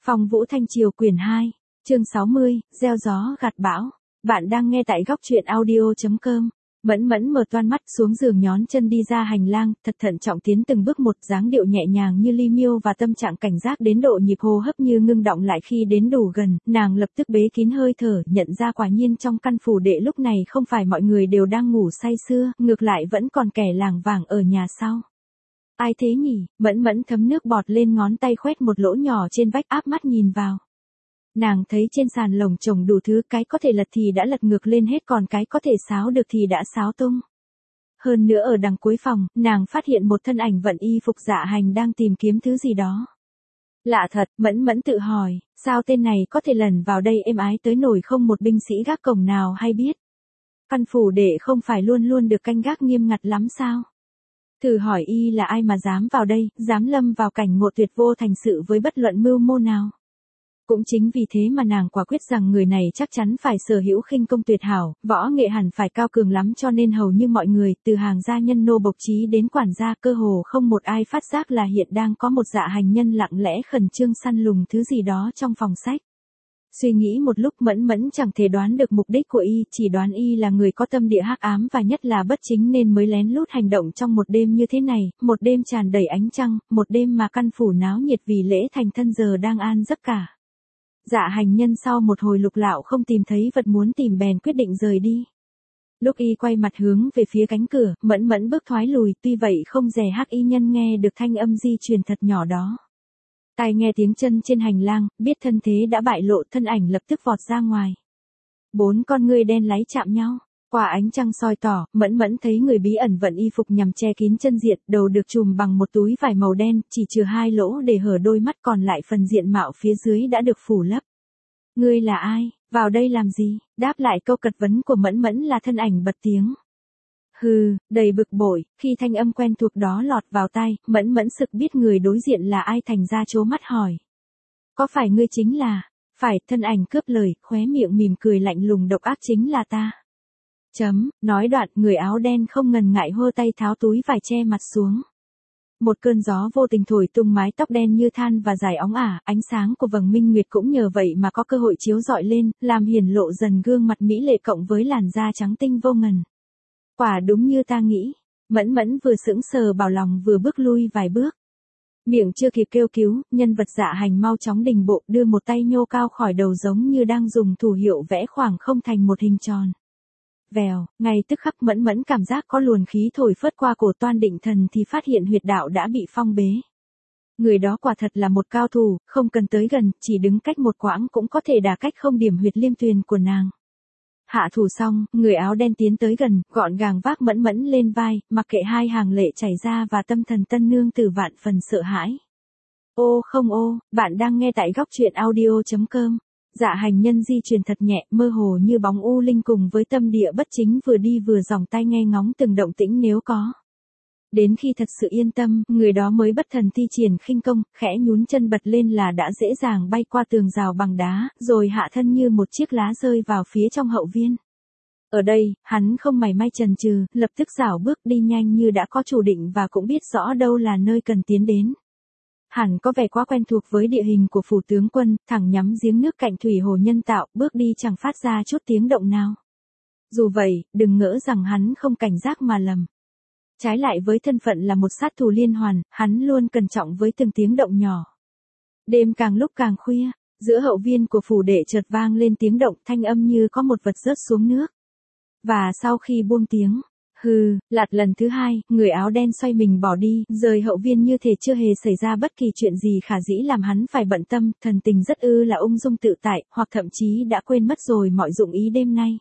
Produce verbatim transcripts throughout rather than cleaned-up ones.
Phong Vũ Thanh Triều quyển hai, chương sáu mươi, gieo gió gặt bão. Bạn đang nghe tại góc truyện audio chấm com. Mẫn Mẫn mở toan mắt xuống giường nhón chân đi ra hành lang, thật thận trọng tiến từng bước một, dáng điệu nhẹ nhàng như ly miêu và tâm trạng cảnh giác đến độ nhịp hô hấp như ngưng đọng lại khi đến đủ gần, nàng lập tức bế kín hơi thở, nhận ra quả nhiên trong căn phủ đệ lúc này không phải mọi người đều đang ngủ say sưa, ngược lại vẫn còn kẻ lảng vảng ở nhà sau. Ai thế nhỉ? Mẫn Mẫn thấm nước bọt lên ngón tay khoét một lỗ nhỏ trên vách, áp mắt nhìn vào. Nàng thấy trên sàn lồng chồng đủ thứ, cái có thể lật thì đã lật ngược lên hết, còn cái có thể xáo được thì đã xáo tung. Hơn nữa ở đằng cuối phòng, nàng phát hiện một thân ảnh vận y phục dạ hành đang tìm kiếm thứ gì đó. Lạ thật, Mẫn Mẫn tự hỏi, sao tên này có thể lẩn vào đây êm ái tới nổi không một binh sĩ gác cổng nào hay biết. Căn phủ đệ không phải luôn luôn được canh gác nghiêm ngặt lắm sao? Thử hỏi y là ai mà dám vào đây, dám lâm vào cảnh ngộ tuyệt vô thành sự với bất luận mưu mô nào. Cũng chính vì thế mà nàng quả quyết rằng người này chắc chắn phải sở hữu khinh công tuyệt hảo, võ nghệ hẳn phải cao cường lắm, cho nên hầu như mọi người, từ hàng gia nhân nô bộc trí đến quản gia, cơ hồ không một ai phát giác là hiện đang có một dạ hành nhân lặng lẽ khẩn trương săn lùng thứ gì đó trong phòng sách. Suy nghĩ một lúc, Mẫn Mẫn chẳng thể đoán được mục đích của y, chỉ đoán y là người có tâm địa hắc ám và nhất là bất chính nên mới lén lút hành động trong một đêm như thế này, một đêm tràn đầy ánh trăng, một đêm mà căn phủ náo nhiệt vì lễ thành thân giờ đang an giấc cả. Dạ hành nhân sau một hồi lục lạo không tìm thấy vật muốn tìm bèn quyết định rời đi. Lúc y quay mặt hướng về phía cánh cửa, Mẫn Mẫn bước thoái lùi, tuy vậy không dè hắc y nhân nghe được thanh âm di truyền thật nhỏ đó. Tai nghe tiếng chân trên hành lang, biết thân thế đã bại lộ, thân ảnh lập tức vọt ra ngoài. Bốn con ngươi đen láy chạm nhau, qua ánh trăng soi tỏ, Mẫn Mẫn thấy người bí ẩn vận y phục nhằm che kín chân diện, đầu được trùm bằng một túi vải màu đen, chỉ trừ hai lỗ để hở đôi mắt, còn lại phần diện mạo phía dưới đã được phủ lấp. Ngươi là ai, vào đây làm gì? Đáp lại câu cật vấn của Mẫn Mẫn là thân ảnh bật tiếng. Hừ, đầy bực bội, khi thanh âm quen thuộc đó lọt vào tai, Mẫn Mẫn sực biết người đối diện là ai, thành ra trố mắt hỏi. Có phải ngươi chính là? Phải, thân ảnh cướp lời, khóe miệng mỉm cười lạnh lùng độc ác, chính là ta. Chấm, nói đoạn, người áo đen không ngần ngại hơ tay tháo túi vải che mặt xuống. Một cơn gió vô tình thổi tung mái tóc đen như than và dài óng ả, ánh sáng của vầng minh nguyệt cũng nhờ vậy mà có cơ hội chiếu rọi lên, làm hiển lộ dần gương mặt mỹ lệ cộng với làn da trắng tinh vô ngần. Quả đúng như ta nghĩ, Mẫn Mẫn vừa sững sờ bảo lòng vừa bước lui vài bước. Miệng chưa kịp kêu cứu, nhân vật dạ hành mau chóng đình bộ, đưa một tay nhô cao khỏi đầu giống như đang dùng thủ hiệu vẽ khoảng không thành một hình tròn. Vèo, ngay tức khắc Mẫn Mẫn cảm giác có luồng khí thổi phớt qua cổ, toan định thần thì phát hiện huyệt đạo đã bị phong bế. Người đó quả thật là một cao thủ, không cần tới gần, chỉ đứng cách một quãng cũng có thể đả cách không điểm huyệt liêm tuyền của nàng. Hạ thủ xong, người áo đen tiến tới gần, gọn gàng vác Mẫn Mẫn lên vai, mặc kệ hai hàng lệ chảy ra và tâm thần tân nương tử vạn phần sợ hãi. Ô không ô, bạn đang nghe tại góc truyện audio chấm com. Dạ hành nhân di chuyển thật nhẹ, mơ hồ như bóng u linh cùng với tâm địa bất chính, vừa đi vừa dòng tai nghe ngóng từng động tĩnh nếu có. Đến khi thật sự yên tâm, người đó mới bất thần thi triển khinh công, khẽ nhún chân bật lên là đã dễ dàng bay qua tường rào bằng đá, rồi hạ thân như một chiếc lá rơi vào phía trong hậu viên. Ở đây, hắn không mảy may chần chừ, lập tức rảo bước đi nhanh như đã có chủ định và cũng biết rõ đâu là nơi cần tiến đến. Hẳn có vẻ quá quen thuộc với địa hình của phủ tướng quân, thẳng nhắm giếng nước cạnh thủy hồ nhân tạo, bước đi chẳng phát ra chút tiếng động nào. Dù vậy, đừng ngỡ rằng hắn không cảnh giác mà lầm. Trái lại với thân phận là một sát thủ liên hoàn, hắn luôn cẩn trọng với từng tiếng động nhỏ. Đêm càng lúc càng khuya, giữa hậu viên của phủ đệ chợt vang lên tiếng động, thanh âm như có một vật rớt xuống nước. Và sau khi buông tiếng, hừ, lạt lần thứ hai, người áo đen xoay mình bỏ đi, rời hậu viên như thể chưa hề xảy ra bất kỳ chuyện gì khả dĩ làm hắn phải bận tâm, thần tình rất ư là ung dung tự tại, hoặc thậm chí đã quên mất rồi mọi dụng ý đêm nay.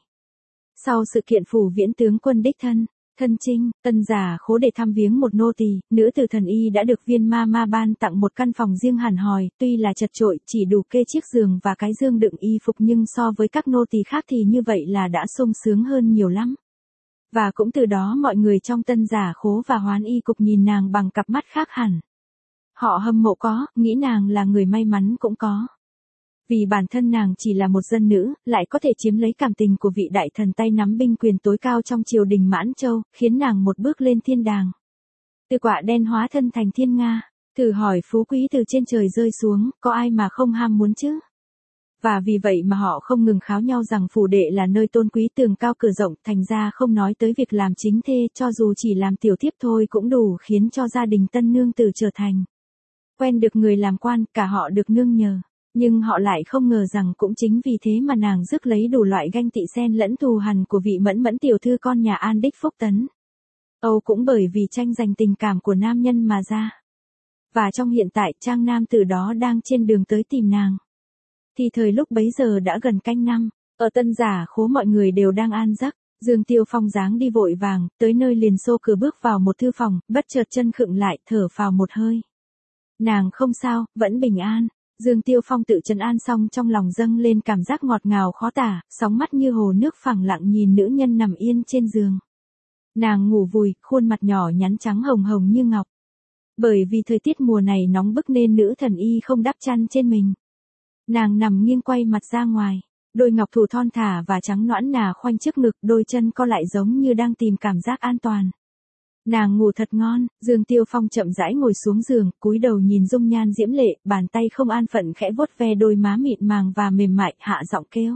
Sau sự kiện phủ viễn tướng quân đích thân, thân chinh, tân giả khố để thăm viếng một nô tỳ, nữ tử thần y đã được viên ma ma ban tặng một căn phòng riêng hẳn hòi, tuy là chật chội, chỉ đủ kê chiếc giường và cái dương đựng y phục, nhưng so với các nô tỳ khác thì như vậy là đã sung sướng hơn nhiều lắm. Và cũng từ đó mọi người trong tân giả khố và hoán y cục nhìn nàng bằng cặp mắt khác hẳn. Họ hâm mộ có, nghĩ nàng là người may mắn cũng có. Vì bản thân nàng chỉ là một dân nữ, lại có thể chiếm lấy cảm tình của vị đại thần tay nắm binh quyền tối cao trong triều đình Mãn Châu, khiến nàng một bước lên thiên đàng. Từ quả đen hóa thân thành thiên nga. Thử hỏi phú quý từ trên trời rơi xuống, có ai mà không ham muốn chứ? Và vì vậy mà họ không ngừng kháo nhau rằng phủ đệ là nơi tôn quý tường cao cửa rộng, thành ra không nói tới việc làm chính thê, cho dù chỉ làm tiểu thiếp thôi cũng đủ khiến cho gia đình tân nương tử trở thành quen được người làm quan, cả họ được nương nhờ. Nhưng họ lại không ngờ rằng cũng chính vì thế mà nàng rước lấy đủ loại ganh tị xen lẫn thù hằn của vị mẫn mẫn tiểu thư con nhà An Đích Phúc Tấn. Âu cũng bởi vì tranh giành tình cảm của nam nhân mà ra. Và trong hiện tại trang nam tử đó đang trên đường tới tìm nàng. Thì thời lúc bấy giờ đã gần canh năm, ở Tân Giả Khố mọi người đều đang an giấc. Dương Tiêu Phong dáng đi vội vàng, tới nơi liền xô cửa bước vào một thư phòng, bất chợt chân khựng lại, thở phào một hơi. Nàng không sao, vẫn bình an. Dương Tiêu Phong tự trấn an xong trong lòng dâng lên cảm giác ngọt ngào khó tả, sóng mắt như hồ nước phẳng lặng nhìn nữ nhân nằm yên trên giường. Nàng ngủ vùi, khuôn mặt nhỏ nhắn trắng hồng hồng như ngọc. Bởi vì thời tiết mùa này nóng bức nên nữ thần y không đắp chăn trên mình. Nàng nằm nghiêng quay mặt ra ngoài, đôi ngọc thủ thon thả và trắng nõn nà khoanh trước ngực, đôi chân co lại giống như đang tìm cảm giác an toàn. Nàng ngủ thật ngon. Dương Tiêu Phong chậm rãi ngồi xuống giường, cúi đầu nhìn dung nhan diễm lệ, bàn tay không an phận khẽ vuốt ve đôi má mịn màng và mềm mại, hạ giọng kêu.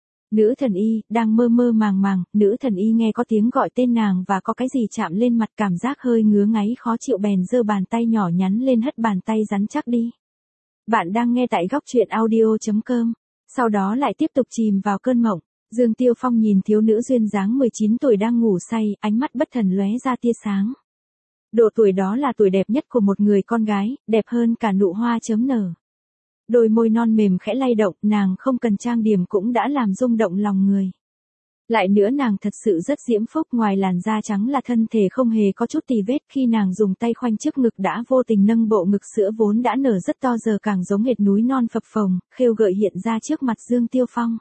Nữ thần y. Đang mơ mơ màng màng, nữ thần y nghe có tiếng gọi tên nàng và có cái gì chạm lên mặt, cảm giác hơi ngứa ngáy khó chịu, bèn giơ bàn tay nhỏ nhắn lên hất bàn tay rắn chắc đi. Bạn đang nghe tại góc truyện audio chấm com. Sau đó lại tiếp tục chìm vào cơn mộng. Dương Tiêu Phong nhìn thiếu nữ duyên dáng mười chín tuổi đang ngủ say, ánh mắt bất thần lóe ra tia sáng. Độ tuổi đó là tuổi đẹp nhất của một người con gái, đẹp hơn cả nụ hoa chớm nở. Đôi môi non mềm khẽ lay động, nàng không cần trang điểm cũng đã làm rung động lòng người. Lại nữa nàng thật sự rất diễm phúc, ngoài làn da trắng là thân thể không hề có chút tì vết, khi nàng dùng tay khoanh trước ngực đã vô tình nâng bộ ngực sữa vốn đã nở rất to giờ càng giống hệt núi non phập phồng, khêu gợi hiện ra trước mặt Dương Tiêu Phong.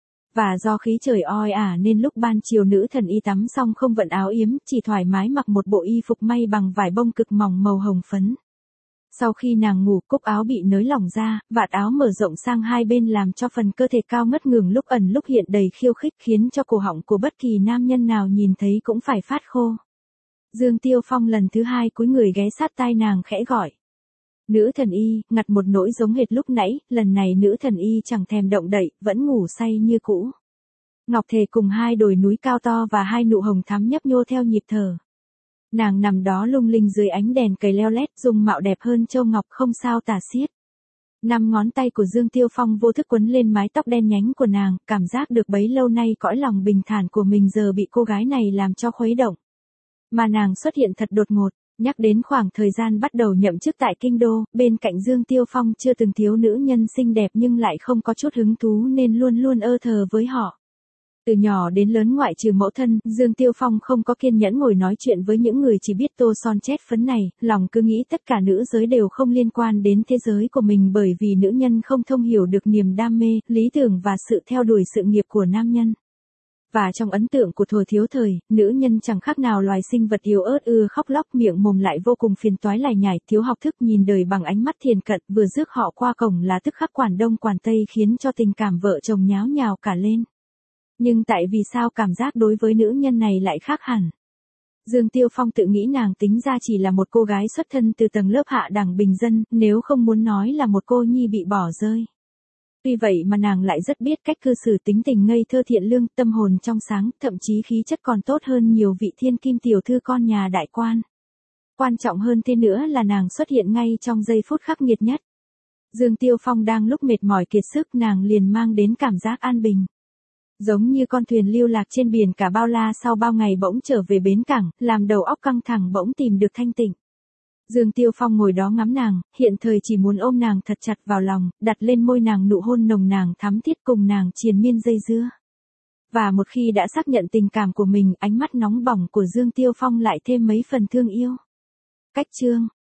Và do khí trời oi ả nên lúc ban chiều nữ thần y tắm xong không vận áo yếm, chỉ thoải mái mặc một bộ y phục may bằng vải bông cực mỏng màu hồng phấn. Sau khi nàng ngủ, cúc áo bị nới lỏng ra, vạt áo mở rộng sang hai bên làm cho phần cơ thể cao ngất ngường lúc ẩn lúc hiện đầy khiêu khích, khiến cho cổ họng của bất kỳ nam nhân nào nhìn thấy cũng phải phát khô. Dương Tiêu Phong lần thứ hai cúi người ghé sát tai nàng khẽ gọi. Nữ thần y, ngặt một nỗi giống hệt lúc nãy, lần này nữ thần y chẳng thèm động đậy, vẫn ngủ say như cũ. Ngọc thể cùng hai đồi núi cao to và hai nụ hồng thắm nhấp nhô theo nhịp thở. Nàng nằm đó lung linh dưới ánh đèn cầy leo lét, dung mạo đẹp hơn châu ngọc không sao tả xiết. Năm ngón tay của Dương Tiêu Phong vô thức quấn lên mái tóc đen nhánh của nàng, cảm giác được bấy lâu nay cõi lòng bình thản của mình giờ bị cô gái này làm cho khuấy động. Mà nàng xuất hiện thật đột ngột. Nhắc đến khoảng thời gian bắt đầu nhậm chức tại kinh đô, bên cạnh Dương Tiêu Phong chưa từng thiếu nữ nhân xinh đẹp nhưng lại không có chút hứng thú nên luôn luôn ơ thờ với họ. Từ nhỏ đến lớn ngoại trừ mẫu thân, Dương Tiêu Phong không có kiên nhẫn ngồi nói chuyện với những người chỉ biết tô son chét phấn này, lòng cứ nghĩ tất cả nữ giới đều không liên quan đến thế giới của mình bởi vì nữ nhân không thông hiểu được niềm đam mê, lý tưởng và sự theo đuổi sự nghiệp của nam nhân. Và trong ấn tượng của thuở thiếu thời, nữ nhân chẳng khác nào loài sinh vật yếu ớt ưa khóc lóc, miệng mồm lại vô cùng phiền toái lải nhải, thiếu học thức, nhìn đời bằng ánh mắt thiền cận, vừa rước họ qua cổng là tức khắc quản đông quản tây, khiến cho tình cảm vợ chồng nháo nhào cả lên. Nhưng tại vì sao cảm giác đối với nữ nhân này lại khác hẳn? Dương Tiêu Phong tự nghĩ nàng tính ra chỉ là một cô gái xuất thân từ tầng lớp hạ đẳng bình dân, nếu không muốn nói là một cô nhi bị bỏ rơi. Tuy vậy mà nàng lại rất biết cách cư xử, tính tình ngây thơ thiện lương, tâm hồn trong sáng, thậm chí khí chất còn tốt hơn nhiều vị thiên kim tiểu thư con nhà đại quan. Quan trọng hơn thế nữa là nàng xuất hiện ngay trong giây phút khắc nghiệt nhất. Dương Tiêu Phong đang lúc mệt mỏi kiệt sức, nàng liền mang đến cảm giác an bình. Giống như con thuyền lưu lạc trên biển cả bao la sau bao ngày bỗng trở về bến cảng, làm đầu óc căng thẳng bỗng tìm được thanh tịnh. Dương Tiêu Phong ngồi đó ngắm nàng, hiện thời chỉ muốn ôm nàng thật chặt vào lòng, đặt lên môi nàng nụ hôn nồng nàn thắm thiết, cùng nàng triền miên dây dưa. Và một khi đã xác nhận tình cảm của mình, ánh mắt nóng bỏng của Dương Tiêu Phong lại thêm mấy phần thương yêu. Cách chương